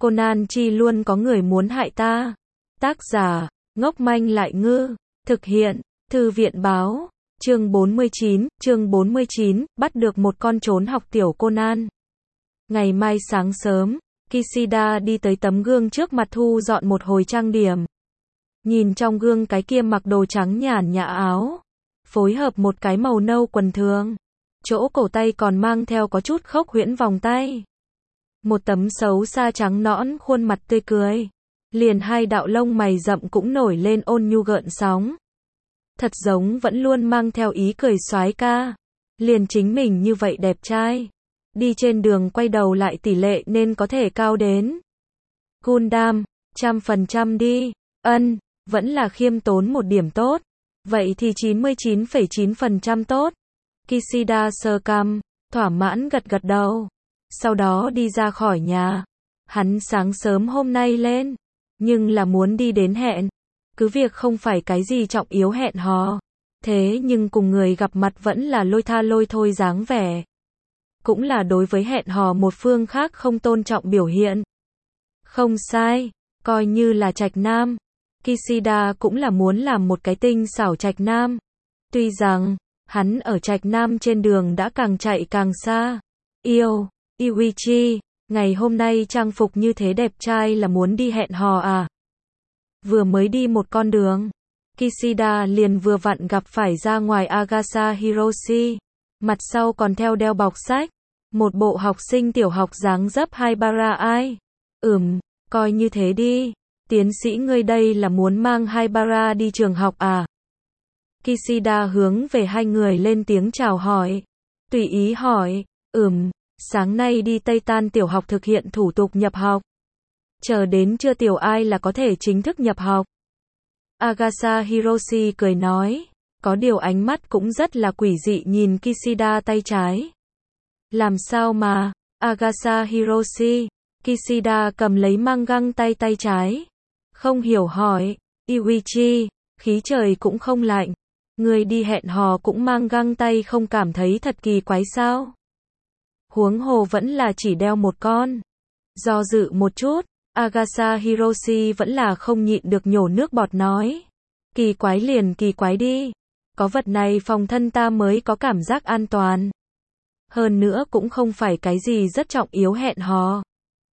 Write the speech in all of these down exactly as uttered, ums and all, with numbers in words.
Conan chi luôn có người muốn hại ta. Tác giả, ngốc manh lại ngư. Thực hiện, Thư viện báo. Chương bốn mươi chín, chương bốn mươi chín, bắt được một con trốn học tiểu Conan. Ngày mai sáng sớm, Kishida đi tới tấm gương trước mặt thu dọn một hồi trang điểm. Nhìn trong gương cái kia mặc đồ trắng nhàn nhã áo, phối hợp một cái màu nâu quần thường. Chỗ cổ tay còn mang theo có chút khốc huyễn vòng tay. Một tấm xấu xa trắng nõn khuôn mặt tươi cười. Liền hai đạo lông mày rậm cũng nổi lên ôn nhu gợn sóng. Thật giống vẫn luôn mang theo ý cười soái ca. Liền chính mình như vậy đẹp trai. Đi trên đường quay đầu lại tỷ lệ nên có thể cao đến Gundam, trăm phần trăm đi. Ân, vẫn là khiêm tốn một điểm tốt. Vậy thì chín mươi chín phẩy chín phần trăm tốt. Kishida sờ cằm, thỏa mãn gật gật đầu. Sau đó đi ra khỏi nhà. Hắn sáng sớm hôm nay lên, nhưng là muốn đi đến hẹn. Cứ việc không phải cái gì trọng yếu hẹn hò. Thế nhưng cùng người gặp mặt vẫn là lôi tha lôi thôi dáng vẻ. Cũng là đối với hẹn hò một phương khác không tôn trọng biểu hiện. Không sai, coi như là trạch nam. Kishida cũng là muốn làm một cái tinh xảo trạch nam. Tuy rằng, hắn ở trạch nam trên đường đã càng chạy càng xa. Yêu, Iwichi, ngày hôm nay trang phục như thế đẹp trai là muốn đi hẹn hò à? Vừa mới đi một con đường, Kishida liền vừa vặn gặp phải ra ngoài Agasa Hiroshi. Mặt sau còn theo đeo bọc sách. Một bộ học sinh tiểu học dáng dấp Haibara ai. Ừm, coi như thế đi. Tiến sĩ ngươi đây là muốn mang Haibara đi trường học à? Kishida hướng về hai người lên tiếng chào hỏi. Tùy ý hỏi, ừm, sáng nay đi Tây Tan tiểu học thực hiện thủ tục nhập học. Chờ đến trưa tiểu ai là có thể chính thức nhập học. Agasa Hiroshi cười nói. Có điều ánh mắt cũng rất là quỷ dị nhìn Kishida tay trái. Làm sao mà, Agasa Hiroshi, Kishida cầm lấy mang găng tay tay trái. Không hiểu hỏi, Iwichi, khí trời cũng không lạnh. Người đi hẹn hò cũng mang găng tay không cảm thấy thật kỳ quái sao? Huống hồ vẫn là chỉ đeo một con. Do dự một chút, Agasa Hiroshi vẫn là không nhịn được nhổ nước bọt nói. Kỳ quái liền kỳ quái đi. Có vật này phòng thân ta mới có cảm giác an toàn. Hơn nữa cũng không phải cái gì rất trọng yếu hẹn hò.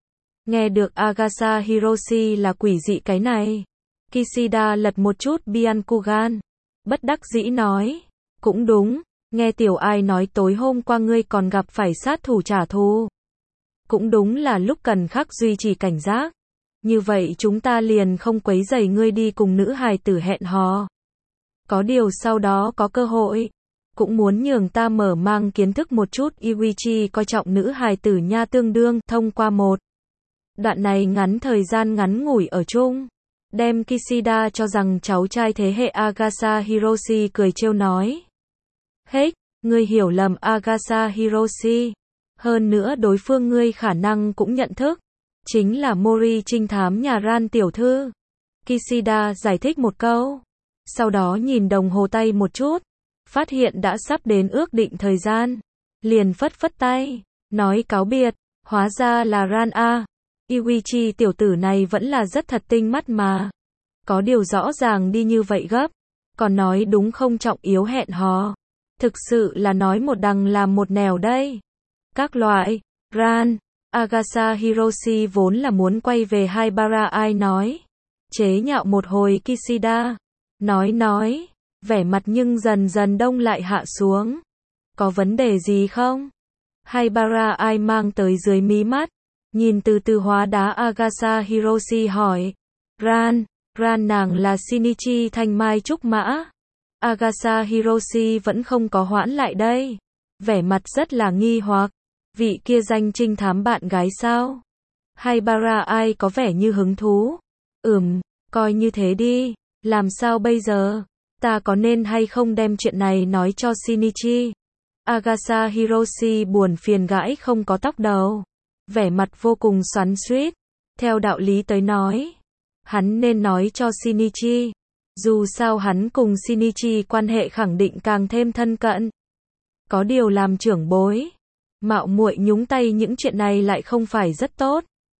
Nghe được Agasa Hiroshi là quỷ dị cái này. Kishida lật một chút Byakugan. Bất đắc dĩ nói. Cũng đúng, nghe tiểu ai nói tối hôm qua ngươi còn gặp phải sát thủ trả thù. Cũng đúng là lúc cần khắc duy trì cảnh giác. Như vậy chúng ta liền không quấy rầy ngươi đi cùng nữ hài tử hẹn hò. Có điều sau đó có cơ hội, cũng muốn nhường ta mở mang kiến thức một chút. Iwichi coi trọng nữ hài tử nha, tương đương thông qua một đoạn này ngắn thời gian ngắn ngủi ở chung, đem Kishida cho rằng cháu trai thế hệ. Agasa Hiroshi cười trêu nói. Hết, ngươi hiểu lầm Agasa Hiroshi. Hơn nữa đối phương ngươi khả năng cũng nhận thức, chính là Mori trinh thám nhà Ran tiểu thư. Kishida giải thích một câu. Sau đó nhìn đồng hồ tay một chút, phát hiện đã sắp đến ước định thời gian, liền phất phất tay, nói cáo biệt. Hóa ra là Ran a. Iwichi tiểu tử này vẫn là rất thật tinh mắt mà. Có điều rõ ràng đi như vậy gấp, còn nói đúng không trọng yếu hẹn hò. Thực sự là nói một đằng làm một nẻo đây. Các loại, Ran, Agasa Hiroshi vốn là muốn quay về Haibara ai nói. Chế nhạo một hồi Kishida. Nói nói, vẻ mặt nhưng dần dần đông lại hạ xuống. Có vấn đề gì không? Haibara ai mang tới dưới mí mắt. Nhìn từ từ hóa đá Agasa Hiroshi hỏi. Ran, Ran nàng là Shinichi thanh mai trúc mã. Agasa Hiroshi vẫn không có hoãn lại đây. Vẻ mặt rất là nghi hoặc. Vị kia danh trinh thám bạn gái sao? Haibara ai có vẻ như hứng thú. Ừm, coi như thế đi. Làm sao bây giờ? Ta có nên hay không đem chuyện này nói cho Shinichi? Agasa Hiroshi buồn phiền gãi không có tóc đầu. Vẻ mặt vô cùng xoắn xuýt. Theo đạo lý tới nói, hắn nên nói cho Shinichi. Dù sao hắn cùng Shinichi quan hệ khẳng định càng thêm thân cận. Có điều làm trưởng bối, mạo muội nhúng tay những chuyện này lại không phải rất tốt.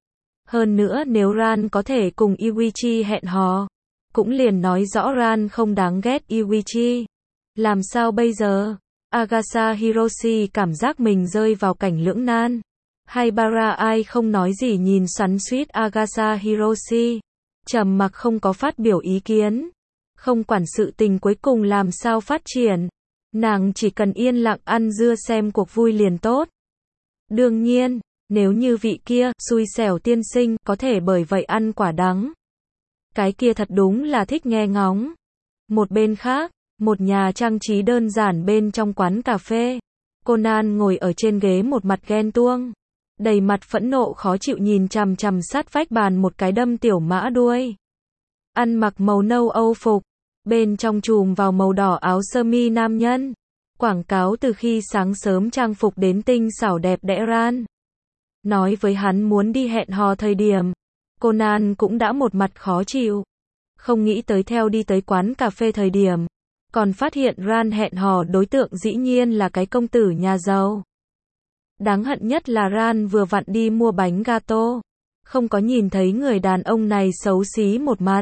Hơn nữa nếu Ran có thể cùng Yuichi hẹn hò, cũng liền nói rõ Ran không đáng ghét Yuichi. Làm sao bây giờ? Agasha Hiroshi cảm giác mình rơi vào cảnh lưỡng nan. Haibara ai không nói gì nhìn xoắn xuýt Agasha Hiroshi, trầm mặc không có phát biểu ý kiến. Không quản sự tình cuối cùng làm sao phát triển, nàng chỉ cần yên lặng ăn dưa xem cuộc vui liền tốt. Đương nhiên, nếu như vị kia, xui xẻo tiên sinh, có thể bởi vậy ăn quả đắng, cái kia thật đúng là thích nghe ngóng. Một bên khác, một nhà trang trí đơn giản bên trong quán cà phê. Conan ngồi ở trên ghế một mặt ghen tuông, đầy mặt phẫn nộ khó chịu nhìn chằm chằm sát vách bàn một cái đâm tiểu mã đuôi. Ăn mặc màu nâu Âu phục, bên trong trùm vào màu đỏ áo sơ mi nam nhân. Quảng cáo từ khi sáng sớm trang phục đến tinh xảo đẹp đẽ Ran nói với hắn muốn đi hẹn hò thời điểm, Conan cũng đã một mặt khó chịu. Không nghĩ tới theo đi tới quán cà phê thời điểm, còn phát hiện Ran hẹn hò đối tượng dĩ nhiên là cái công tử nhà giàu. Đáng hận nhất là Ran vừa vặn đi mua bánh gato, không có nhìn thấy người đàn ông này xấu xí một mặt.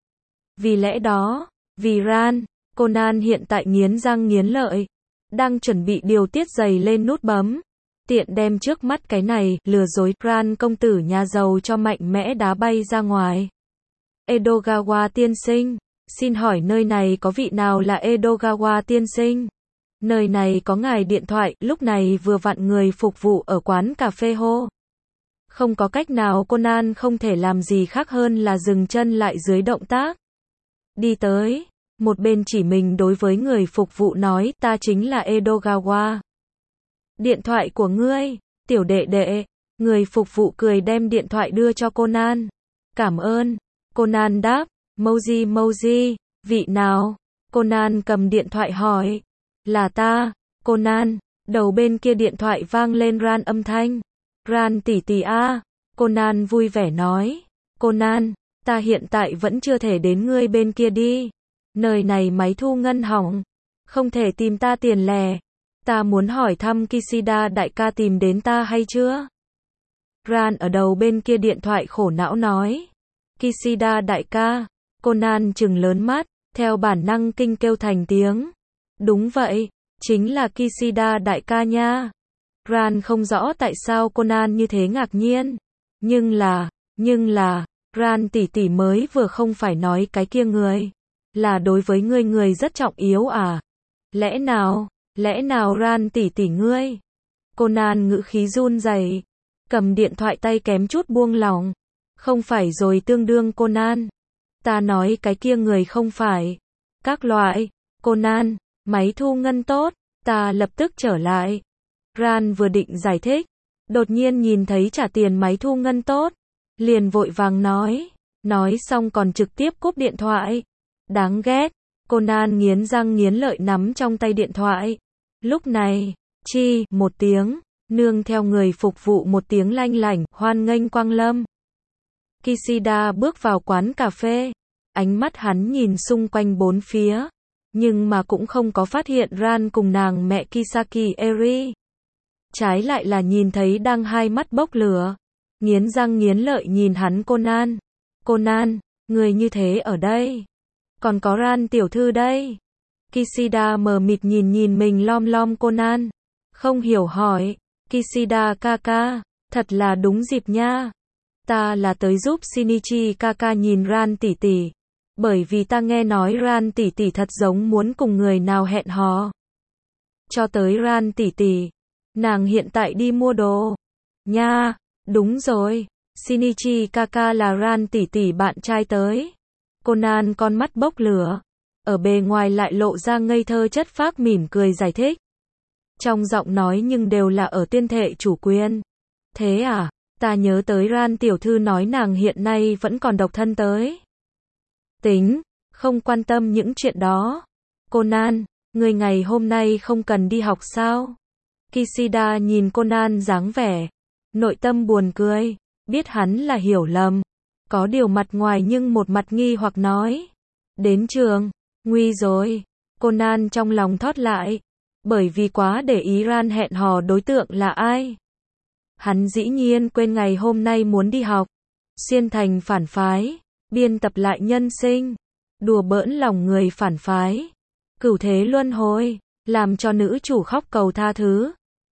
Vì lẽ đó, vì Ran, Conan hiện tại nghiến răng nghiến lợi, đang chuẩn bị điều tiết giày lên nút bấm, tiện đem trước mắt cái này, lừa dối, Ran công tử nhà giàu cho mạnh mẽ đá bay ra ngoài. Edogawa tiên sinh, xin hỏi nơi này có vị nào là Edogawa tiên sinh? Nơi này có ngài điện thoại, lúc này vừa vặn người phục vụ ở quán cà phê hô. Không có cách nào Conan không thể làm gì khác hơn là dừng chân lại dưới động tác. Đi tới, một bên chỉ mình đối với người phục vụ nói, ta chính là Edogawa. Điện thoại của ngươi, tiểu đệ đệ. Người phục vụ cười đem điện thoại đưa cho Conan. Cảm ơn. Conan đáp, Moji Moji, vị nào? Conan cầm điện thoại hỏi. Là ta, Conan. Đầu bên kia điện thoại vang lên Ran âm thanh. Ran tỷ tỷ a. Conan vui vẻ nói. Conan, ta hiện tại vẫn chưa thể đến ngươi bên kia đi. Nơi này máy thu ngân hỏng, không thể tìm ta tiền lẻ. Ta muốn hỏi thăm Kishida đại ca tìm đến ta hay chưa? Ran ở đầu bên kia điện thoại khổ não nói. Kishida đại ca. Conan trừng lớn mắt, theo bản năng kinh kêu thành tiếng. Đúng vậy, chính là Kishida đại ca nha. Ran không rõ tại sao Conan như thế ngạc nhiên. Nhưng là, nhưng là, Ran tỷ tỷ mới vừa không phải nói cái kia người. Là đối với ngươi người rất trọng yếu à? Lẽ nào, lẽ nào Ran tỷ tỷ ngươi? Conan ngữ khí run rẩy, cầm điện thoại tay kém chút buông lỏng. Không phải rồi tương đương Conan. Ta nói cái kia người không phải. Các loại, Conan, máy thu ngân tốt, ta lập tức trở lại. Ran vừa định giải thích, đột nhiên nhìn thấy trả tiền máy thu ngân tốt, liền vội vàng nói, nói xong còn trực tiếp cúp điện thoại. Đáng ghét, Conan nghiến răng nghiến lợi nắm trong tay điện thoại. Lúc này, chi, một tiếng, nương theo người phục vụ một tiếng lanh lảnh, hoan nghênh quang lâm. Kishida bước vào quán cà phê, ánh mắt hắn nhìn xung quanh bốn phía, nhưng mà cũng không có phát hiện Ran cùng nàng mẹ Kisaki Eri. Trái lại là nhìn thấy đang hai mắt bốc lửa, nghiến răng nghiến lợi nhìn hắn Conan. Conan, người như thế ở đây. Còn có Ran tiểu thư đây. Kishida mờ mịt nhìn nhìn mình lom lom Conan. Không hiểu hỏi. Kishida kaka, thật là đúng dịp nha. Ta là tới giúp Shinichi kaka nhìn Ran tỷ tỷ. Bởi vì ta nghe nói Ran tỷ tỷ thật giống muốn cùng người nào hẹn hò. Cho tới Ran tỷ tỷ. Nàng hiện tại đi mua đồ. Nha, đúng rồi. Shinichi kaka là Ran tỷ tỷ bạn trai tới. Conan con mắt bốc lửa, ở bề ngoài lại lộ ra ngây thơ chất phác mỉm cười giải thích. Trong giọng nói nhưng đều là ở tuyên thệ chủ quyền. Thế à, ta nhớ tới Ran tiểu thư nói nàng hiện nay vẫn còn độc thân tới. Tính, không quan tâm những chuyện đó. Conan, người ngày hôm nay không cần đi học sao? Kishida nhìn Conan dáng vẻ, nội tâm buồn cười, biết hắn là hiểu lầm. Có điều mặt ngoài nhưng một mặt nghi hoặc nói. Đến trường, nguy rồi. Conan trong lòng thót lại. Bởi vì quá để ý Ran hẹn hò đối tượng là ai. Hắn dĩ nhiên quên ngày hôm nay muốn đi học. Xiên thành phản phái, biên tập lại nhân sinh, đùa bỡn lòng người phản phái, cửu thế luân hồi, làm cho nữ chủ khóc cầu tha thứ.